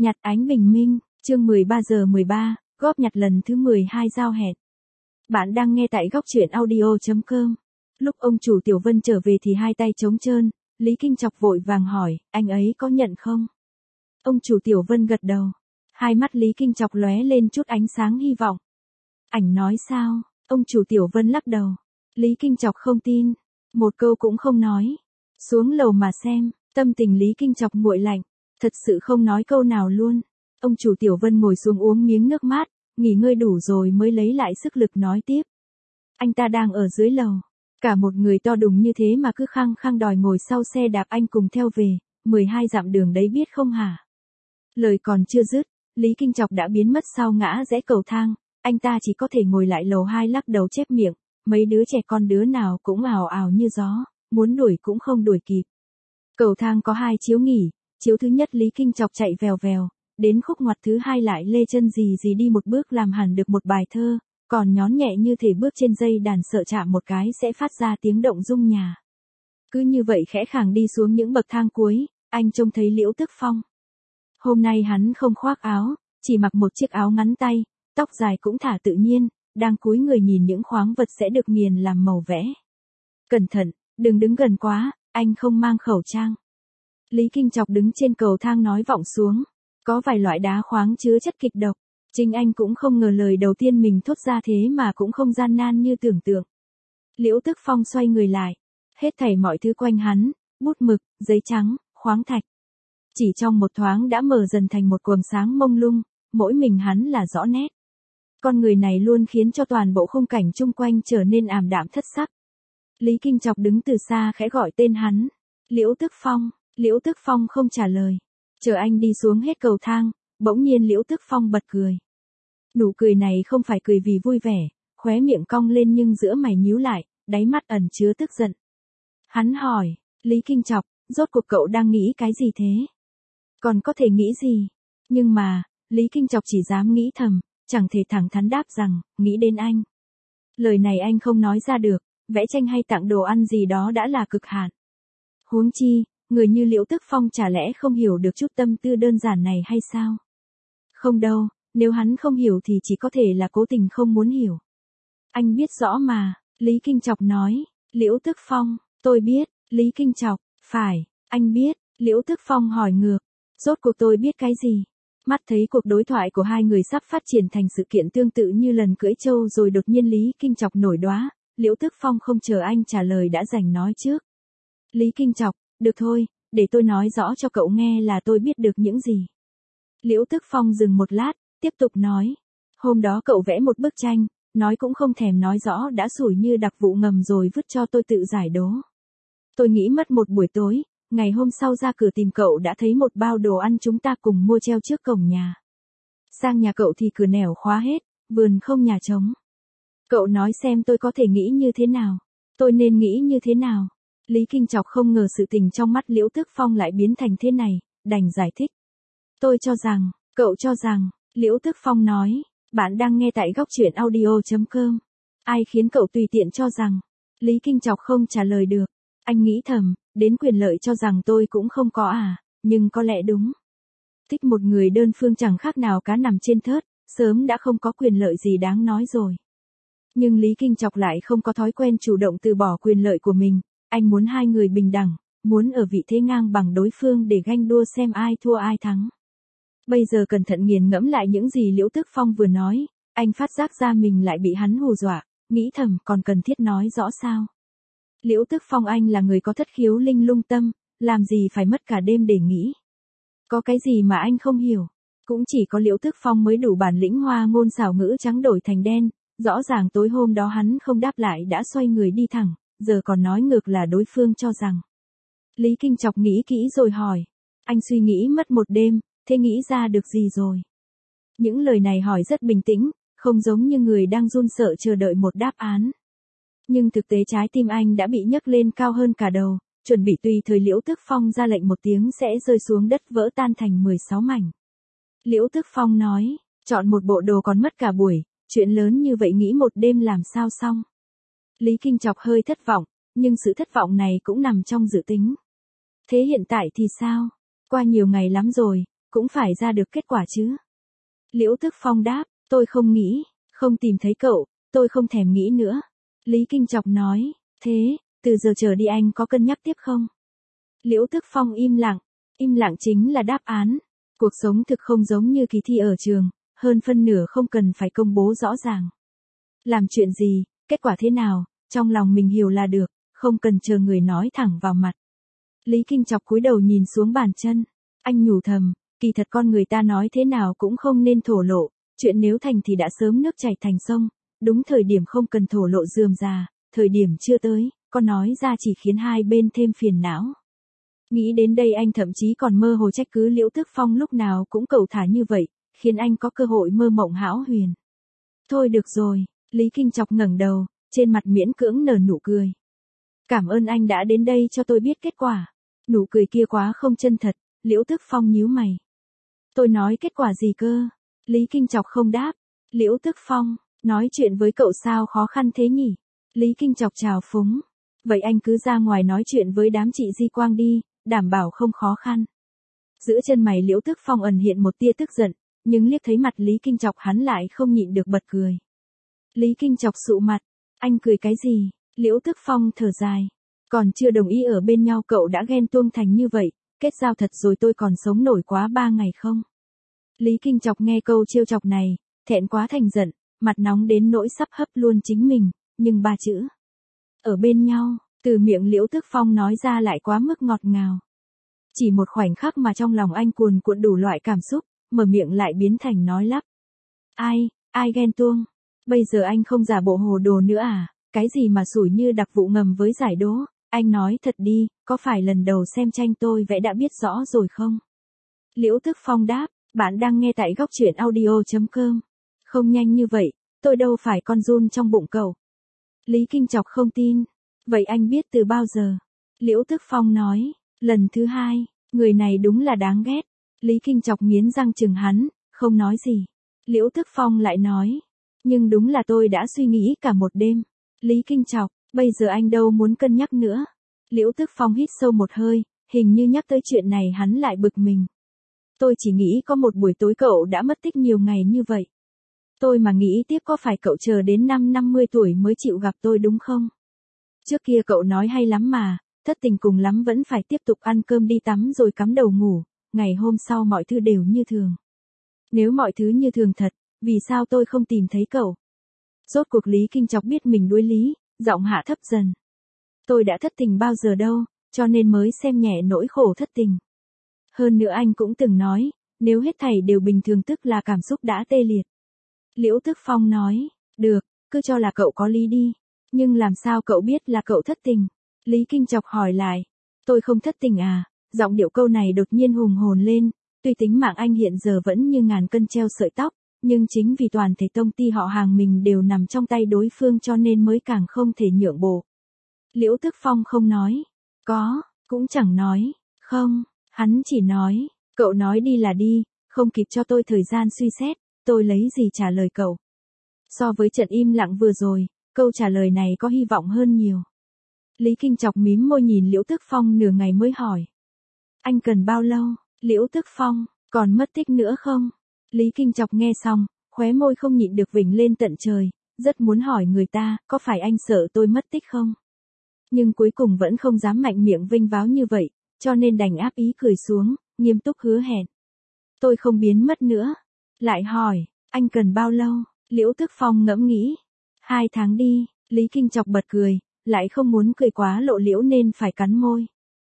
Nhặt ánh bình minh, chương 13:13, góp nhặt lần thứ 12 giao hẹn. Bạn đang nghe tại góc truyện audio.com. Lúc ông chủ Tiểu Vân trở về thì hai tay trống trơn, Lý Kinh Chọc vội vàng hỏi, anh ấy có nhận không? Ông chủ Tiểu Vân gật đầu. Hai mắt Lý Kinh Chọc lóe lên chút ánh sáng hy vọng. Ảnh nói sao? Ông chủ Tiểu Vân lắc đầu. Lý Kinh Chọc không tin. Một câu cũng không nói. Xuống lầu mà xem, tâm tình Lý Kinh Chọc nguội lạnh. Thật sự không nói câu nào luôn. Ông chủ Tiểu Vân ngồi xuống uống miếng nước mát, nghỉ ngơi đủ rồi mới lấy lại sức lực nói tiếp. Anh ta đang ở dưới lầu. Cả một người to đùng như thế mà cứ khăng khăng đòi ngồi sau xe đạp anh cùng theo về, 12 dặm đường đấy biết không hả? Lời còn chưa dứt, Lý Kinh Chọc đã biến mất sau ngã rẽ cầu thang, anh ta chỉ có thể ngồi lại lầu 2 lắc đầu chép miệng, mấy đứa trẻ con đứa nào cũng ào ào như gió, muốn đuổi cũng không đuổi kịp. Cầu thang có 2 chiếu nghỉ, chiếu thứ nhất Lý Kinh Chọc chạy vèo vèo, đến khúc ngoặt thứ 2 lại lê chân gì gì đi một bước làm hẳn được một bài thơ, còn nhón nhẹ như thể bước trên dây đàn sợ chạm một cái sẽ phát ra tiếng động rung nhà. Cứ như vậy khẽ khàng đi xuống những bậc thang cuối, anh trông thấy Liễu Tức Phong. Hôm nay hắn không khoác áo, chỉ mặc một chiếc áo ngắn tay, tóc dài cũng thả tự nhiên, đang cúi người nhìn những khoáng vật sẽ được nghiền làm màu vẽ. Cẩn thận, đừng đứng gần quá, anh không mang khẩu trang. Lý Kinh Chọc đứng trên cầu thang nói vọng xuống, có vài loại đá khoáng chứa chất kịch độc. Chính anh cũng không ngờ lời đầu tiên mình thốt ra thế mà cũng không gian nan như tưởng tượng. Liễu Tức Phong xoay người lại, hết thảy mọi thứ quanh hắn, bút mực, giấy trắng, khoáng thạch. Chỉ trong một thoáng đã mở dần thành một quầng sáng mông lung, mỗi mình hắn là rõ nét. Con người này luôn khiến cho toàn bộ khung cảnh chung quanh trở nên ảm đạm thất sắc. Lý Kinh Chọc đứng từ xa khẽ gọi tên hắn. Liễu Tức Phong, Liễu Tức Phong không trả lời. Chờ anh đi xuống hết cầu thang, bỗng nhiên Liễu Tức Phong bật cười. Nụ cười này không phải cười vì vui vẻ, khóe miệng cong lên nhưng giữa mày nhíu lại, đáy mắt ẩn chứa tức giận. Hắn hỏi, Lý Kinh Chọc, rốt cuộc cậu đang nghĩ cái gì thế? Còn có thể nghĩ gì? Nhưng mà, Lý Kinh Chọc chỉ dám nghĩ thầm, chẳng thể thẳng thắn đáp rằng, nghĩ đến anh. Lời này anh không nói ra được, vẽ tranh hay tặng đồ ăn gì đó đã là cực hạn. Huống chi, người như Liễu Tức Phong chả lẽ không hiểu được chút tâm tư đơn giản này hay sao? Không đâu, nếu hắn không hiểu thì chỉ có thể là cố tình không muốn hiểu. Anh biết rõ mà, Lý Kinh Chọc nói. Liễu Tức Phong, tôi biết, Lý Kinh Chọc, phải, anh biết, Liễu Tức Phong hỏi ngược. Rốt cuộc tôi biết cái gì? Mắt thấy cuộc đối thoại của hai người sắp phát triển thành sự kiện tương tự như lần cưỡi trâu rồi đột nhiên Lý Kinh Chọc nổi đoá, Liễu Tức Phong không chờ anh trả lời đã giành nói trước. Lý Kinh Chọc, được thôi, để tôi nói rõ cho cậu nghe là tôi biết được những gì. Liễu Tức Phong dừng một lát, tiếp tục nói. Hôm đó cậu vẽ một bức tranh, nói cũng không thèm nói rõ đã sủi như đặc vụ ngầm rồi vứt cho tôi tự giải đố. Tôi nghĩ mất một buổi tối, ngày hôm sau ra cửa tìm cậu đã thấy một bao đồ ăn chúng ta cùng mua treo trước cổng nhà. Sang nhà cậu thì cửa nẻo khóa hết, vườn không nhà trống. Cậu nói xem tôi có thể nghĩ như thế nào, tôi nên nghĩ như thế nào. Lý Kinh Chọc không ngờ sự tình trong mắt Liễu Tức Phong lại biến thành thế này, đành giải thích. Tôi cho rằng, cậu cho rằng, Liễu Tức Phong nói, bạn đang nghe tại góc truyện audio.com. Ai khiến cậu tùy tiện cho rằng, Lý Kinh Chọc không trả lời được. Anh nghĩ thầm, đến quyền lợi cho rằng tôi cũng không có à, nhưng có lẽ đúng. Thích một người đơn phương chẳng khác nào cá nằm trên thớt, sớm đã không có quyền lợi gì đáng nói rồi. Nhưng Lý Kinh Chọc lại không có thói quen chủ động từ bỏ quyền lợi của mình, anh muốn hai người bình đẳng, muốn ở vị thế ngang bằng đối phương để ganh đua xem ai thua ai thắng. Bây giờ cẩn thận nghiền ngẫm lại những gì Liễu Tức Phong vừa nói, anh phát giác ra mình lại bị hắn hù dọa, nghĩ thầm còn cần thiết nói rõ sao. Liễu Tức Phong anh là người có thất khiếu linh lung tâm, làm gì phải mất cả đêm để nghĩ. Có cái gì mà anh không hiểu, cũng chỉ có Liễu Tức Phong mới đủ bản lĩnh hoa ngôn xảo ngữ trắng đổi thành đen, rõ ràng tối hôm đó hắn không đáp lại đã xoay người đi thẳng, giờ còn nói ngược là đối phương cho rằng. Lý Kinh Chọc nghĩ kỹ rồi hỏi, anh suy nghĩ mất một đêm, thế nghĩ ra được gì rồi? Những lời này hỏi rất bình tĩnh, không giống như người đang run sợ chờ đợi một đáp án. Nhưng thực tế trái tim anh đã bị nhấc lên cao hơn cả đầu, chuẩn bị tùy thời Liễu Tức Phong ra lệnh một tiếng sẽ rơi xuống đất vỡ tan thành 16 mảnh. Liễu Tức Phong nói, chọn một bộ đồ còn mất cả buổi, chuyện lớn như vậy nghĩ một đêm làm sao xong. Lý Kinh Chọc hơi thất vọng, nhưng sự thất vọng này cũng nằm trong dự tính. Thế hiện tại thì sao? Qua nhiều ngày lắm rồi, cũng phải ra được kết quả chứ. Liễu Tức Phong đáp, tôi không nghĩ, không tìm thấy cậu, tôi không thèm nghĩ nữa. Lý Kinh Chọc nói, thế, từ giờ trở đi anh có cân nhắc tiếp không? Liễu Tức Phong im lặng chính là đáp án. Cuộc sống thực không giống như kỳ thi ở trường, hơn phân nửa không cần phải công bố rõ ràng. Làm chuyện gì, kết quả thế nào, trong lòng mình hiểu là được, không cần chờ người nói thẳng vào mặt. Lý Kinh Chọc cúi đầu nhìn xuống bàn chân, anh nhủ thầm, kỳ thật con người ta nói thế nào cũng không nên thổ lộ, chuyện nếu thành thì đã sớm nước chảy thành sông, đúng thời điểm không cần thổ lộ rườm rà, thời điểm chưa tới, con nói ra chỉ khiến hai bên thêm phiền não. Nghĩ đến đây anh thậm chí còn mơ hồ trách cứ Liễu Tức Phong lúc nào cũng cẩu thả như vậy, khiến anh có cơ hội mơ mộng hão huyền. Thôi được rồi, Lý Kinh Chọc ngẩng đầu, trên mặt miễn cưỡng nở nụ cười. Cảm ơn anh đã đến đây cho tôi biết kết quả. Nụ cười kia quá không chân thật, Liễu Tức Phong nhíu mày. Tôi nói kết quả gì cơ? Lý Kinh Chọc không đáp. Liễu Tức Phong, nói chuyện với cậu sao khó khăn thế nhỉ? Lý Kinh Chọc trào phúng. Vậy anh cứ ra ngoài nói chuyện với đám chị Di Quang đi, đảm bảo không khó khăn. Giữa chân mày Liễu Tức Phong ẩn hiện một tia tức giận, nhưng liếc thấy mặt Lý Kinh Chọc hắn lại không nhịn được bật cười. Lý Kinh Chọc sụ mặt, anh cười cái gì? Liễu Tức Phong thở dài. Còn chưa đồng ý ở bên nhau cậu đã ghen tuông thành như vậy, kết giao thật rồi tôi còn sống nổi quá 3 ngày không? Lý Kinh Chọc nghe câu trêu chọc này, thẹn quá thành giận, mặt nóng đến nỗi sắp hấp luôn chính mình, nhưng 3 chữ. Ở bên nhau, từ miệng Liễu Tức Phong nói ra lại quá mức ngọt ngào. Chỉ một khoảnh khắc mà trong lòng anh cuồn cuộn đủ loại cảm xúc, mở miệng lại biến thành nói lắp. Ai ghen tuông? Bây giờ anh không giả bộ hồ đồ nữa à? Cái gì mà sủi như đặc vụ ngầm với giải đố? Anh nói thật đi, có phải lần đầu xem tranh tôi vẽ đã biết rõ rồi không? Liễu Tức Phong đáp, bạn đang nghe tại góc truyện audio.com. Không nhanh như vậy, tôi đâu phải con giun trong bụng cậu. Lý Kinh Chọc không tin. Vậy anh biết từ bao giờ? Liễu Tức Phong nói, lần thứ 2, người này đúng là đáng ghét. Lý Kinh Chọc nghiến răng chừng hắn, không nói gì. Liễu Tức Phong lại nói, nhưng đúng là tôi đã suy nghĩ cả một đêm. Lý Kinh Chọc, bây giờ anh đâu muốn cân nhắc nữa. Liễu Tức Phong hít sâu một hơi, hình như nhắc tới chuyện này hắn lại bực mình. Tôi chỉ nghĩ có một buổi tối cậu đã mất tích nhiều ngày như vậy. Tôi mà nghĩ tiếp có phải cậu chờ đến năm 50 tuổi mới chịu gặp tôi đúng không? Trước kia cậu nói hay lắm mà, thất tình cùng lắm vẫn phải tiếp tục ăn cơm đi tắm rồi cắm đầu ngủ, ngày hôm sau mọi thứ đều như thường. Nếu mọi thứ như thường thật, vì sao tôi không tìm thấy cậu? Rốt cuộc Lý Kinh Chọc biết mình đuối lý, giọng hạ thấp dần. Tôi đã thất tình bao giờ đâu, cho nên mới xem nhẹ nỗi khổ thất tình. Hơn nữa anh cũng từng nói, nếu hết thảy đều bình thường tức là cảm xúc đã tê liệt. Liễu Tức Phong nói, được, cứ cho là cậu có lý đi. Nhưng làm sao cậu biết là cậu thất tình? Lý Kinh Chọc hỏi lại, tôi không thất tình à? Giọng điệu câu này đột nhiên hùng hồn lên, tuy tính mạng anh hiện giờ vẫn như ngàn cân treo sợi tóc, nhưng chính vì toàn thể tông ty họ hàng mình đều nằm trong tay đối phương cho nên mới càng không thể nhượng bộ. Liễu Tức Phong không nói, cũng chẳng nói, không, hắn chỉ nói, cậu nói đi là đi, không kịp cho tôi thời gian suy xét, tôi lấy gì trả lời cậu. So với trận im lặng vừa rồi, câu trả lời này có hy vọng hơn nhiều. Lý Kinh Chọc mím môi nhìn Liễu Tức Phong nửa ngày mới hỏi. Anh cần bao lâu? Liễu Tức Phong, còn mất tích nữa không? Lý Kinh Chọc nghe xong, khóe môi không nhịn được vểnh lên tận trời, rất muốn hỏi người ta, có phải anh sợ tôi mất tích không? Nhưng cuối cùng vẫn không dám mạnh miệng vênh váo như vậy, cho nên đành áp ý cười xuống, nghiêm túc hứa hẹn. Tôi không biến mất nữa. Lại hỏi, anh cần bao lâu? Liễu Tức Phong ngẫm nghĩ. 2 tháng đi, Lý Kinh Chọc bật cười, lại không muốn cười quá lộ liễu nên phải cắn môi.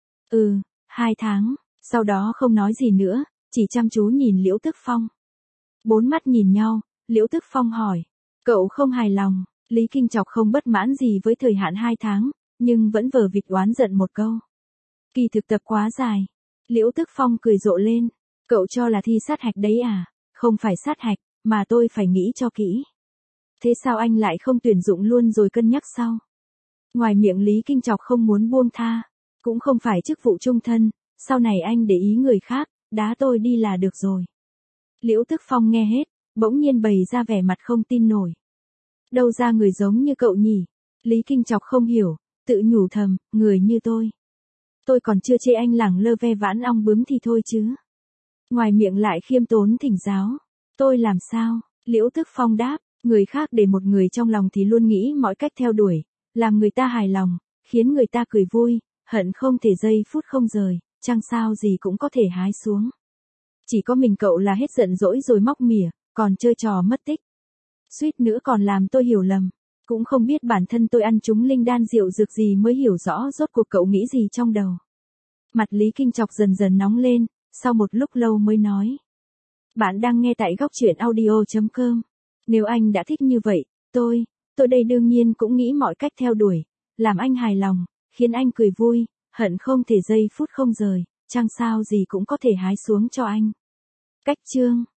2 tháng, sau đó không nói gì nữa, chỉ chăm chú nhìn Liễu Tức Phong. 4 mắt nhìn nhau, Liễu Tức Phong hỏi, cậu không hài lòng? Lý Kinh Chọc không bất mãn gì với thời hạn 2 tháng, nhưng vẫn vờ vịt oán giận một câu. Kỳ thực tập quá dài. Liễu Tức Phong cười rộ lên, cậu cho là thi sát hạch đấy à? Không phải sát hạch, mà tôi phải nghĩ cho kỹ. Thế sao anh lại không tuyển dụng luôn rồi cân nhắc sau? Ngoài miệng Lý Kinh Chọc không muốn buông tha, cũng không phải chức vụ chung thân, sau này anh để ý người khác, đá tôi đi là được rồi. Liễu Tức Phong nghe hết, bỗng nhiên bày ra vẻ mặt không tin nổi. Đâu ra người giống như cậu nhỉ? Lý Kinh Chọc không hiểu, tự nhủ thầm, người như tôi còn chưa chê anh lẳng lơ ve vãn ong bướm thì thôi chứ. Ngoài miệng lại khiêm tốn thỉnh giáo. Tôi làm sao? Liễu Thức Phong đáp, người khác để một người trong lòng thì luôn nghĩ mọi cách theo đuổi, làm người ta hài lòng, khiến người ta cười vui, hận không thể giây phút không rời, chẳng sao gì cũng có thể hái xuống. Chỉ có mình cậu là hết giận dỗi rồi móc mỉa, còn chơi trò mất tích. Suýt nữa còn làm tôi hiểu lầm. Cũng không biết bản thân tôi ăn trúng linh đan rượu dược gì mới hiểu rõ rốt cuộc cậu nghĩ gì trong đầu. Mặt Lý Kinh Trọc dần dần nóng lên, sau một lúc lâu mới nói. Bạn đang nghe tại góc truyện audio.com. Nếu anh đã thích như vậy, tôi đây đương nhiên cũng nghĩ mọi cách theo đuổi, làm anh hài lòng, khiến anh cười vui, hận không thể giây phút không rời, chẳng sao gì cũng có thể hái xuống cho anh. Cách chương